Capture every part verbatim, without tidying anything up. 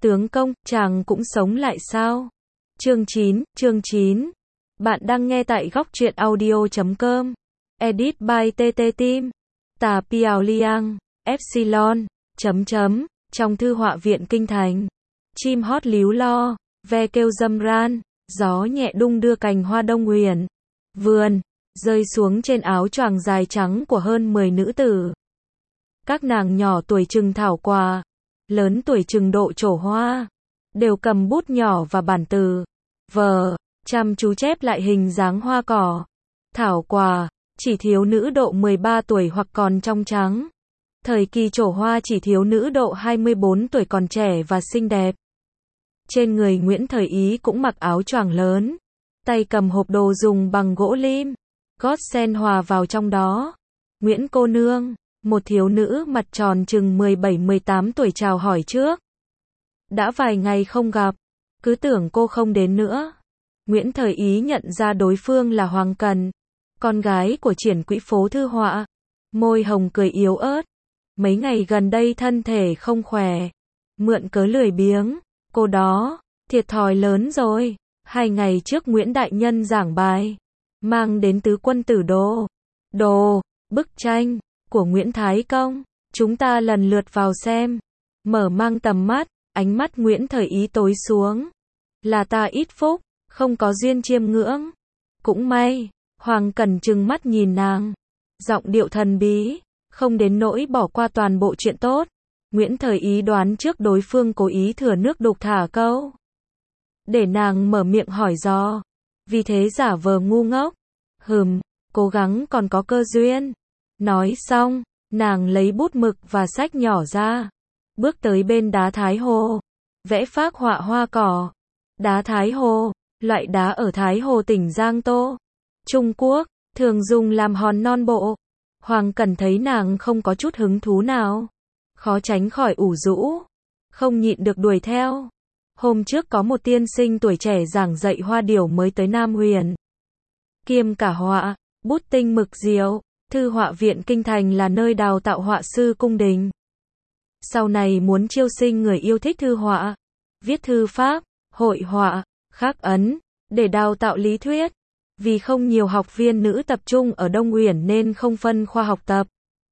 Tướng công, chàng cũng sống lại sao? Chương chín, chương chín. Bạn đang nghe tại góc truyện audio chấm com. Edit by tê tê Tim. Tà Piao Liang, Epsilon, chấm chấm, trong thư họa viện kinh thành. Chim hót líu lo, ve kêu râm ran, gió nhẹ đung đưa cành hoa đông huyền. Vườn, rơi xuống trên áo choàng dài trắng của hơn mười nữ tử. Các nàng nhỏ tuổi chừng thảo quả, lớn tuổi chừng độ trổ hoa, đều cầm bút nhỏ và bản từ, vờ, chăm chú chép lại hình dáng hoa cỏ, thảo quả, chỉ thiếu nữ độ mười ba tuổi hoặc còn trong trắng. Thời kỳ trổ hoa chỉ thiếu nữ độ hai mươi bốn tuổi còn trẻ và xinh đẹp. Trên người Nguyễn Thời Ý cũng mặc áo choàng lớn, tay cầm hộp đồ dùng bằng gỗ lim, gót sen hòa vào trong đó. Nguyễn cô nương, một thiếu nữ mặt tròn chừng mười bảy mười tám tuổi chào hỏi trước. Đã vài ngày không gặp, cứ tưởng cô không đến nữa. Nguyễn Thời Ý nhận ra đối phương là Hoàng Cần, con gái của triển quỹ phố thư họa. Môi hồng cười yếu ớt. Mấy ngày gần đây thân thể không khỏe, mượn cớ lười biếng. Cô đó, thiệt thòi lớn rồi. Hai ngày trước Nguyễn Đại Nhân giảng bài, mang đến tứ quân tử đồ, đồ, bức tranh của Nguyễn Thái Công. Chúng ta lần lượt vào xem, mở mang tầm mắt, ánh mắt Nguyễn Thời Ý tối xuống. Là ta ít phúc, không có duyên chiêm ngưỡng. Cũng may, Hoàng Cần trừng mắt nhìn nàng, giọng điệu thần bí, không đến nỗi bỏ qua toàn bộ chuyện tốt. Nguyễn Thời Ý đoán trước đối phương cố ý thừa nước đục thả câu, để nàng mở miệng hỏi dò, vì thế giả vờ ngu ngốc. Hừm, cố gắng còn có cơ duyên. Nói xong, nàng lấy bút mực và sách nhỏ ra, bước tới bên đá Thái Hồ, vẽ phác họa hoa cỏ. Đá Thái Hồ, loại đá ở Thái Hồ tỉnh Giang Tô, Trung Quốc, thường dùng làm hòn non bộ. Hoàng Cần thấy nàng không có chút hứng thú nào, khó tránh khỏi ủ rũ, không nhịn được đuổi theo. Hôm trước có một tiên sinh tuổi trẻ giảng dạy hoa điểu mới tới Nam Huyền, kiêm cả họa, bút tinh mực diệu. Thư họa viện kinh thành là nơi đào tạo họa sư cung đình. Sau này muốn chiêu sinh người yêu thích thư họa, viết thư pháp, hội họa, khắc ấn, để đào tạo lý thuyết. Vì không nhiều học viên nữ tập trung ở Đông Uyển nên không phân khoa học tập.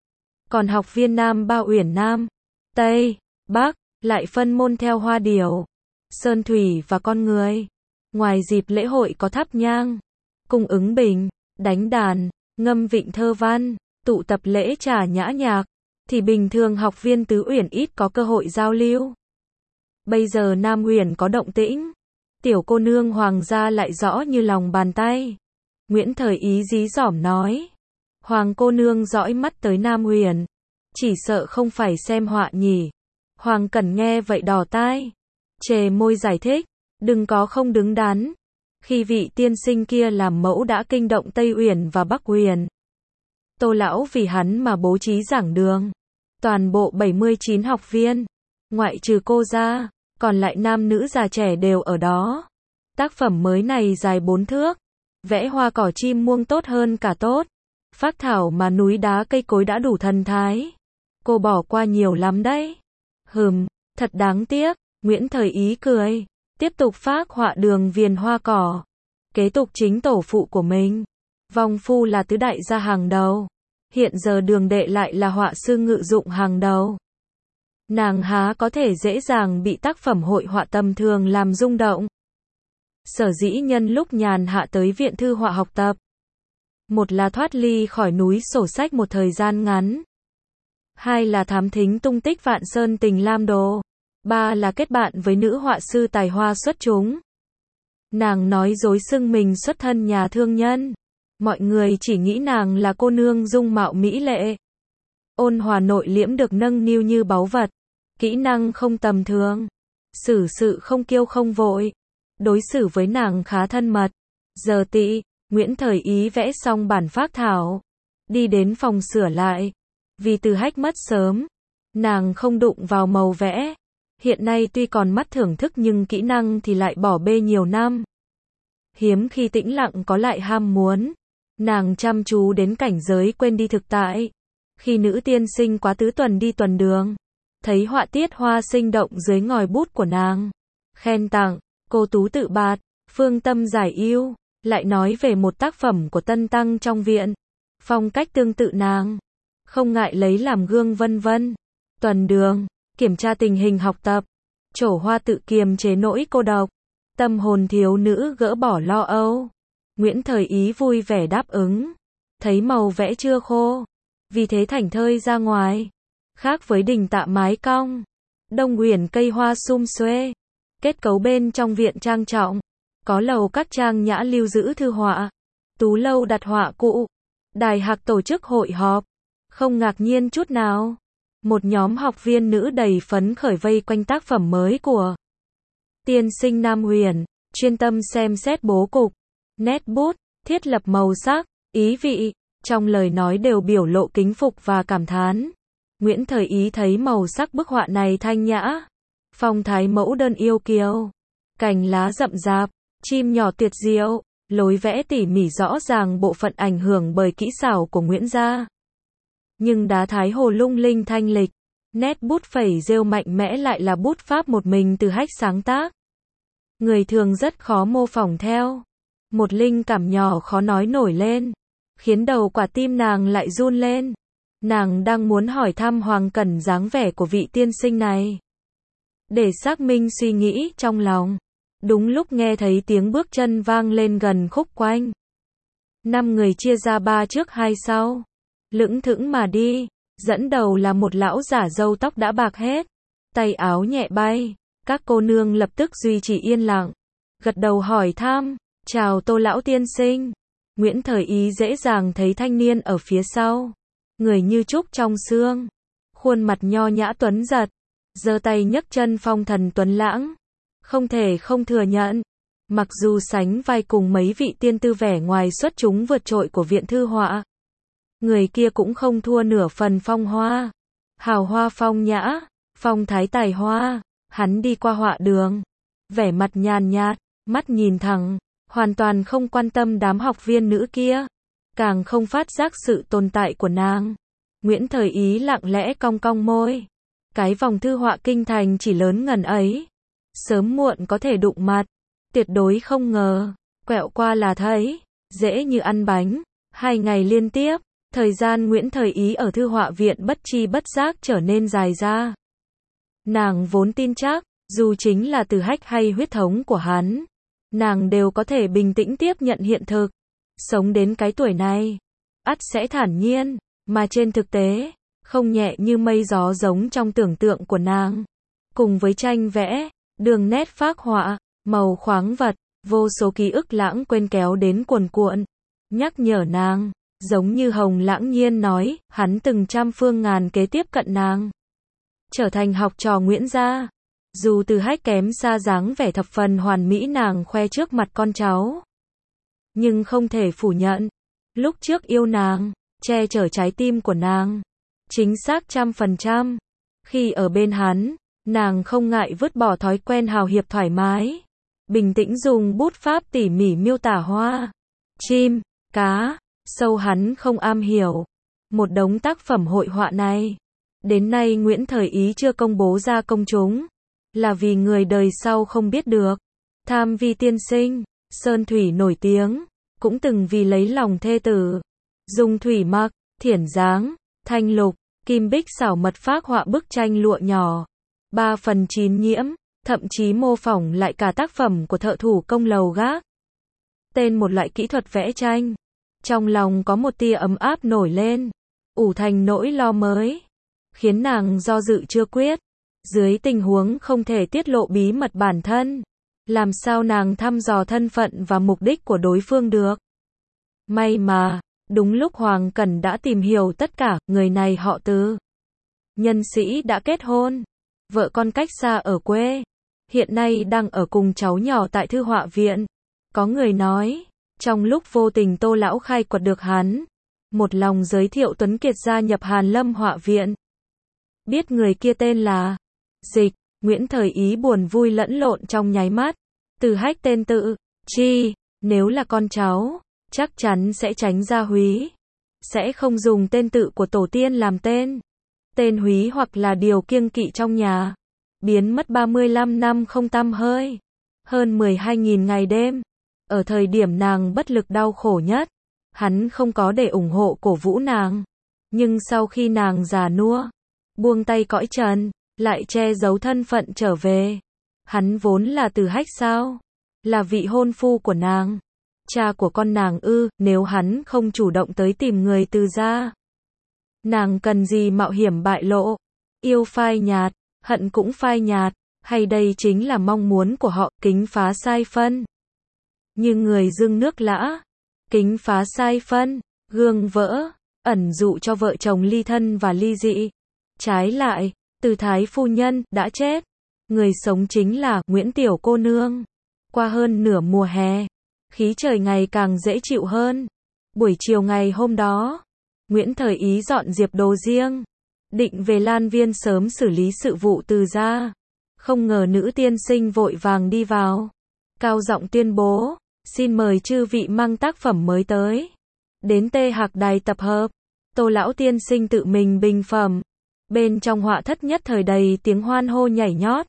Còn học viên nam ba Uyển Nam, Tây, Bắc, lại phân môn theo hoa điểu, sơn thủy và con người. Ngoài dịp lễ hội có thắp nhang, cung ứng bình, đánh đàn, ngâm vịnh thơ văn, tụ tập lễ trà nhã nhạc, thì bình thường học viên tứ Uyển ít có cơ hội giao lưu. Bây giờ Nam Uyển có động tĩnh, tiểu cô nương Hoàng gia lại rõ như lòng bàn tay. Nguyễn Thời Ý dí dỏm nói, Hoàng cô nương dõi mắt tới Nam Uyển, chỉ sợ không phải xem họa nhỉ. Hoàng Cần nghe vậy đỏ tai, chề môi giải thích, đừng có không đứng đắn. Khi vị tiên sinh kia làm mẫu đã kinh động Tây Uyển và Bắc Uyển. Tô lão vì hắn mà bố trí giảng đường. Toàn bộ bảy mươi chín học viên, ngoại trừ cô ra, còn lại nam nữ già trẻ đều ở đó. Tác phẩm mới này dài bốn thước, vẽ hoa cỏ chim muông tốt hơn cả tốt. Phác thảo mà núi đá cây cối đã đủ thần thái. Cô bỏ qua nhiều lắm đấy. Hừm, thật đáng tiếc. Nguyễn Thời Ý cười, tiếp tục phác họa đường viền hoa cỏ, kế tục chính tổ phụ của mình. Vong phu là tứ đại gia hàng đầu, hiện giờ Đường đệ lại là họa sư ngự dụng hàng đầu. Nàng há có thể dễ dàng bị tác phẩm hội họa tầm thường làm rung động. Sở dĩ nhân lúc nhàn hạ tới viện thư họa học tập, một là thoát ly khỏi núi sổ sách một thời gian ngắn, hai là thám thính tung tích Vạn Sơn Tình Lam Đồ, ba là kết bạn với nữ họa sư tài hoa xuất chúng. Nàng nói dối xưng mình xuất thân nhà thương nhân, mọi người chỉ nghĩ nàng là cô nương dung mạo mỹ lệ, ôn hòa nội liễm được nâng niu như báu vật, kỹ năng không tầm thường, xử sự không kiêu không vội, đối xử với nàng khá thân mật. Giờ tị, Nguyễn Thời Ý vẽ xong bản phác thảo, đi đến phòng sửa lại, vì từ hách mất sớm, nàng không đụng vào màu vẽ. Hiện nay tuy còn mắt thưởng thức nhưng kỹ năng thì lại bỏ bê nhiều năm. Hiếm khi tĩnh lặng có lại ham muốn. Nàng chăm chú đến cảnh giới quên đi thực tại. Khi nữ tiên sinh quá tứ tuần đi tuần đường, thấy họa tiết hoa sinh động dưới ngòi bút của nàng. Khen tặng, cô tú tự bạt, phương tâm giải yêu, lại nói về một tác phẩm của tân tăng trong viện. Phong cách tương tự nàng, không ngại lấy làm gương vân vân. Tuần đường, kiểm tra tình hình học tập. Trổ hoa tự kiềm chế nỗi cô độc. Tâm hồn thiếu nữ gỡ bỏ lo âu. Nguyễn Thời Ý vui vẻ đáp ứng. Thấy màu vẽ chưa khô, vì thế thảnh thơi ra ngoài. Khác với đình tạ mái cong, Đông Uyển cây hoa sum xuê. Kết cấu bên trong viện trang trọng, có lầu các trang nhã lưu giữ thư họa, tú lâu đặt họa cụ, đài hạc tổ chức hội họp. Không ngạc nhiên chút nào, một nhóm học viên nữ đầy phấn khởi vây quanh tác phẩm mới của tiên sinh Nam Huyền, chuyên tâm xem xét bố cục, nét bút, thiết lập màu sắc, ý vị, trong lời nói đều biểu lộ kính phục và cảm thán. Nguyễn Thời Ý thấy màu sắc bức họa này thanh nhã, phong thái mẫu đơn yêu kiều, cành lá rậm rạp, chim nhỏ tuyệt diệu, lối vẽ tỉ mỉ rõ ràng bộ phận ảnh hưởng bởi kỹ xảo của Nguyễn gia. Nhưng đá thái hồ lung linh thanh lịch, nét bút phẩy rêu mạnh mẽ lại là bút pháp một mình Từ Hách sáng tác. Người thường rất khó mô phỏng theo. Một linh cảm nhỏ khó nói nổi lên, khiến đầu quả tim nàng lại run lên. Nàng đang muốn hỏi thăm Hoàng Cẩn dáng vẻ của vị tiên sinh này, để xác minh suy nghĩ trong lòng. Đúng lúc nghe thấy tiếng bước chân vang lên gần khúc quanh. Năm người chia ra ba trước hai sau, lững thững mà đi. Dẫn đầu là một lão giả râu tóc đã bạc hết, tay áo nhẹ bay. Các cô nương lập tức duy trì yên lặng, gật đầu hỏi thăm. Chào Tô lão tiên sinh. Nguyễn Thời Ý dễ dàng thấy thanh niên ở phía sau, người như trúc trong xương, khuôn mặt nho nhã tuấn giật, giơ tay nhấc chân phong thần tuấn lãng. Không thể không thừa nhận, mặc dù sánh vai cùng mấy vị tiên tư vẻ ngoài xuất chúng vượt trội của viện thư họa, người kia cũng không thua nửa phần phong hoa, hào hoa phong nhã, phong thái tài hoa. Hắn đi qua họa đường, vẻ mặt nhàn nhạt, mắt nhìn thẳng, hoàn toàn không quan tâm đám học viên nữ kia, càng không phát giác sự tồn tại của nàng. Nguyễn Thời Ý lặng lẽ cong cong môi. Cái vòng thư họa kinh thành chỉ lớn ngần ấy, sớm muộn có thể đụng mặt, tuyệt đối không ngờ, quẹo qua là thấy, dễ như ăn bánh. Hai ngày liên tiếp, thời gian Nguyễn Thời Ý ở thư họa viện bất chi bất giác trở nên dài ra. Nàng vốn tin chắc, dù chính là Từ Hách hay huyết thống của hắn, nàng đều có thể bình tĩnh tiếp nhận hiện thực. Sống đến cái tuổi này, ắt sẽ thản nhiên, mà trên thực tế, không nhẹ như mây gió giống trong tưởng tượng của nàng. Cùng với tranh vẽ, đường nét phác họa, màu khoáng vật, vô số ký ức lãng quên kéo đến cuồn cuộn, nhắc nhở nàng, giống như Hồng Lãng Nhiên nói, hắn từng trăm phương ngàn kế tiếp cận nàng, trở thành học trò Nguyễn gia. Dù Từ Hách kém xa dáng vẻ thập phần hoàn mỹ nàng khoe trước mặt con cháu, nhưng không thể phủ nhận, lúc trước yêu nàng, che chở trái tim của nàng, chính xác trăm phần trăm. Khi ở bên hắn, nàng không ngại vứt bỏ thói quen hào hiệp thoải mái, bình tĩnh dùng bút pháp tỉ mỉ miêu tả hoa, chim, cá, sâu hắn không am hiểu. Một đống tác phẩm hội họa này, đến nay Nguyễn Thời Ý chưa công bố ra công chúng, là vì người đời sau không biết được. Tham vi tiên sinh, Sơn Thủy nổi tiếng, cũng từng vì lấy lòng thê tử, dùng thủy mặc, thiển dáng, thanh lục, kim bích xảo mật phác họa bức tranh lụa nhỏ, ba phần chín nhiễm, thậm chí mô phỏng lại cả tác phẩm của thợ thủ công lầu gác. Tên một loại kỹ thuật vẽ tranh. Trong lòng có một tia ấm áp nổi lên, ủ thành nỗi lo mới, khiến nàng do dự chưa quyết. Dưới tình huống không thể tiết lộ bí mật bản thân, làm sao nàng thăm dò thân phận và mục đích của đối phương được. May mà, đúng lúc Hoàng Cẩn đã tìm hiểu tất cả, người này họ Từ. Nhân sĩ đã kết hôn, vợ con cách xa ở quê, hiện nay đang ở cùng cháu nhỏ tại thư họa viện. Có người nói, trong lúc vô tình Tô lão khai quật được hắn, một lòng giới thiệu Tuấn Kiệt gia nhập Hàn Lâm họa viện. Biết người kia tên là Dịch, Nguyễn Thời Ý buồn vui lẫn lộn trong nháy mắt. Từ Hách tên tự, chi, nếu là con cháu, chắc chắn sẽ tránh gia húy, sẽ không dùng tên tự của tổ tiên làm tên. tên húy hoặc là điều kiêng kỵ trong nhà. Biến mất ba mươi lăm năm không tăm hơi. Hơn mười hai nghìn ngày đêm. Ở thời điểm nàng bất lực đau khổ nhất, hắn không có để ủng hộ cổ vũ nàng. Nhưng sau khi nàng già nua, buông tay cõi trần, lại che giấu thân phận trở về. Hắn vốn là Từ Hách sao? Là vị hôn phu của nàng. Cha của con nàng ư, nếu hắn không chủ động tới tìm người Từ gia. Nàng cần gì mạo hiểm bại lộ? Yêu phai nhạt, hận cũng phai nhạt, hay đây chính là mong muốn của họ, kính phá sai phân. Như người dưng nước lã, kính phá sai phân, gương vỡ, ẩn dụ cho vợ chồng ly thân và ly dị. Trái lại, Từ thái phu nhân đã chết, người sống chính là Nguyễn tiểu cô nương. Qua hơn nửa mùa hè, khí trời ngày càng dễ chịu hơn. Buổi chiều ngày hôm đó, Nguyễn Thời Ý dọn dẹp đồ riêng, định về Lan Viên sớm xử lý sự vụ Từ gia. Không ngờ nữ tiên sinh vội vàng đi vào, cao giọng tuyên bố, xin mời chư vị mang tác phẩm mới tới. Đến Tê Hạc Đài tập hợp, Tô lão tiên sinh tự mình bình phẩm. Bên trong họa thất nhất thời đầy tiếng hoan hô nhảy nhót.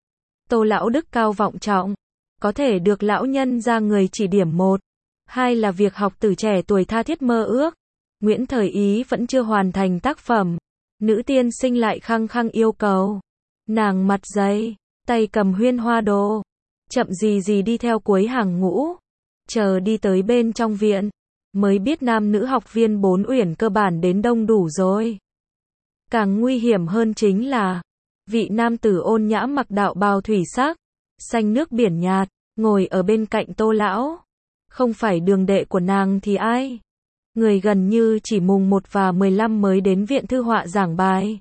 Tô lão đức cao vọng trọng, có thể được lão nhân ra người chỉ điểm một, hai là việc học từ trẻ tuổi tha thiết mơ ước. Nguyễn Thời Ý vẫn chưa hoàn thành tác phẩm, nữ tiên sinh lại khăng khăng yêu cầu. Nàng mặt dày, tay cầm huyên hoa đồ, chậm gì gì đi theo cuối hàng ngũ, chờ đi tới bên trong viện, mới biết nam nữ học viên bốn uyển cơ bản đến đông đủ rồi. Càng nguy hiểm hơn chính là, vị nam tử ôn nhã mặc đạo bào thủy sắc, xanh nước biển nhạt, ngồi ở bên cạnh Tô lão. Không phải đường đệ của nàng thì ai? Người gần như chỉ mùng một và mười lăm mới đến viện thư họa giảng bài.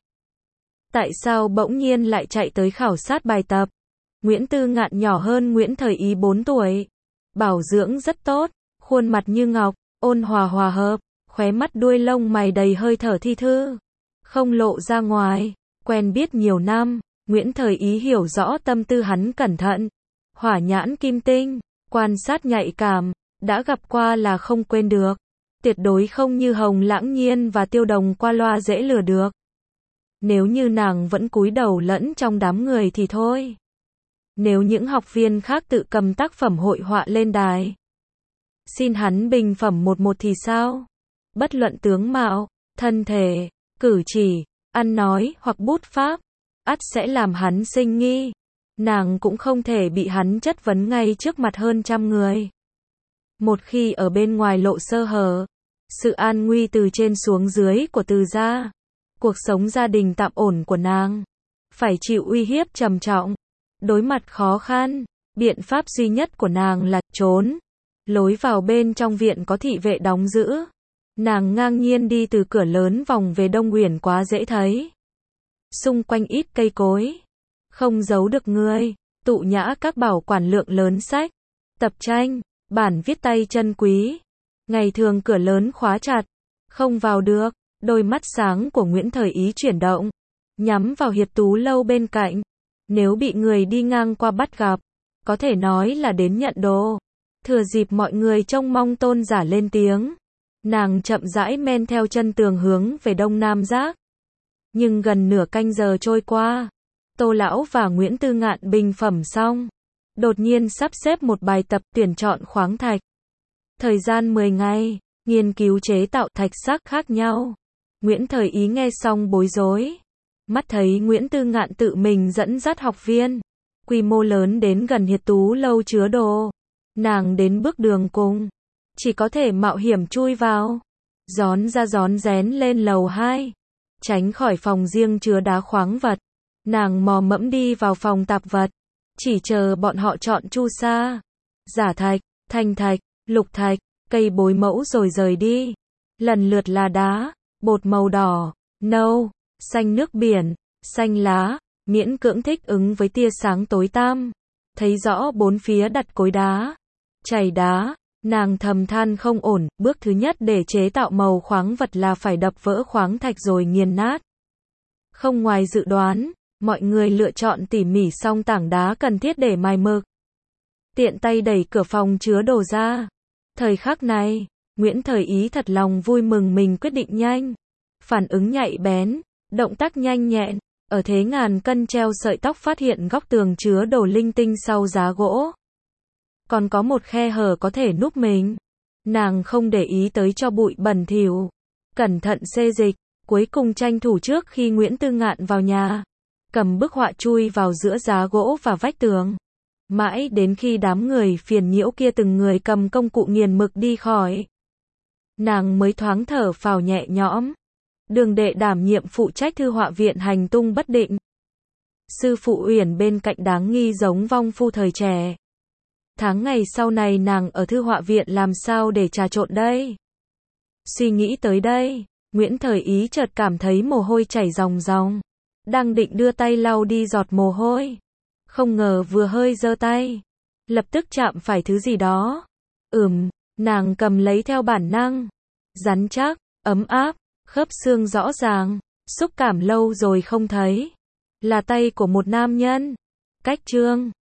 Tại sao bỗng nhiên lại chạy tới khảo sát bài tập? Nguyễn Tư Ngạn nhỏ hơn Nguyễn Thời Ý bốn tuổi. Bảo dưỡng rất tốt, khuôn mặt như ngọc, ôn hòa hòa hợp, khóe mắt đuôi lông mày đầy hơi thở thi thư. Không lộ ra ngoài, quen biết nhiều năm, Nguyễn Thời Ý hiểu rõ tâm tư hắn cẩn thận. Hỏa nhãn kim tinh, quan sát nhạy cảm, đã gặp qua là không quên được. Tuyệt đối không như Hồng Lãng Nhiên và Tiêu Đồng qua loa dễ lừa được. Nếu như nàng vẫn cúi đầu lẫn trong đám người thì thôi. Nếu những học viên khác tự cầm tác phẩm hội họa lên đài, xin hắn bình phẩm một một thì sao? Bất luận tướng mạo, thân thể, cử chỉ, ăn nói hoặc bút pháp, ắt sẽ làm hắn sinh nghi. Nàng cũng không thể bị hắn chất vấn ngay trước mặt hơn trăm người. Một khi ở bên ngoài lộ sơ hở, sự an nguy từ trên xuống dưới của Từ gia, cuộc sống gia đình tạm ổn của nàng, phải chịu uy hiếp trầm trọng. Đối mặt khó khăn, biện pháp duy nhất của nàng là trốn. Lối vào bên trong viện có thị vệ đóng giữ. Nàng ngang nhiên đi từ cửa lớn vòng về Đông Uyển quá dễ thấy. Xung quanh ít cây cối, không giấu được người, tụ nhã các bảo quản lượng lớn sách, tập tranh, bản viết tay chân quý. Ngày thường cửa lớn khóa chặt, không vào được. Đôi mắt sáng của Nguyễn Thời Ý chuyển động, nhắm vào Hiệt Tú lâu bên cạnh. Nếu bị người đi ngang qua bắt gặp, có thể nói là đến nhận đồ. Thừa dịp mọi người trông mong tôn giả lên tiếng, nàng chậm rãi men theo chân tường hướng về Đông Nam Giác. Nhưng gần nửa canh giờ trôi qua, Tô lão và Nguyễn Tư Ngạn bình phẩm xong, đột nhiên sắp xếp một bài tập tuyển chọn khoáng thạch. Thời gian mười ngày, nghiên cứu chế tạo thạch sắc khác nhau. Nguyễn Thời Ý nghe xong bối rối. Mắt thấy Nguyễn Tư Ngạn tự mình dẫn dắt học viên, quy mô lớn đến gần Hiệt Tú lâu chứa đồ. Nàng đến bước đường cùng, chỉ có thể mạo hiểm chui vào, rón ra rón rén lên lầu hai, tránh khỏi phòng riêng chứa đá khoáng vật. Nàng mò mẫm đi vào phòng tạp vật, chỉ chờ bọn họ chọn chu sa, giả thạch, thanh thạch, lục thạch, cây bối mẫu rồi rời đi. Lần lượt là đá, bột màu đỏ, nâu, xanh nước biển, xanh lá, miễn cưỡng thích ứng với tia sáng tối tăm. Thấy rõ bốn phía đặt cối đá, chày đá, nàng thầm than không ổn. Bước thứ nhất để chế tạo màu khoáng vật là phải đập vỡ khoáng thạch rồi nghiền nát. Không ngoài dự đoán, mọi người lựa chọn tỉ mỉ xong tảng đá cần thiết để mài mực. Tiện tay đẩy cửa phòng chứa đồ ra. Thời khắc này, Nguyễn Thời Ý thật lòng vui mừng mình quyết định nhanh, phản ứng nhạy bén, Động tác nhanh nhẹn, ở thế ngàn cân treo sợi tóc phát hiện góc tường chứa đồ linh tinh sau giá gỗ. Còn có một khe hở có thể núp mình. Nàng không để ý tới cho bụi bẩn thỉu. Cẩn thận xê dịch, cuối cùng tranh thủ trước khi Nguyễn Tư Ngạn vào nhà. Cầm bức họa chui vào giữa giá gỗ và vách tường. Mãi đến khi đám người phiền nhiễu kia từng người cầm công cụ nghiền mực đi khỏi. Nàng mới thoáng thở phào nhẹ nhõm. Đường Đệ đảm nhiệm phụ trách thư họa viện hành tung bất định. Sư phụ Uyển bên cạnh đáng nghi giống vong phu thời trẻ. Tháng ngày sau này nàng ở thư họa viện làm sao để trà trộn đây? Suy nghĩ tới đây, Nguyễn Thời Ý chợt cảm thấy mồ hôi chảy ròng ròng. Đang định đưa tay lau đi giọt mồ hôi. Không ngờ vừa hơi giơ tay. Lập tức chạm phải thứ gì đó. Ừm, nàng cầm lấy theo bản năng. Rắn chắc, ấm áp, khớp xương rõ ràng. Xúc cảm lâu rồi không thấy. Là tay của một nam nhân. Cách trương.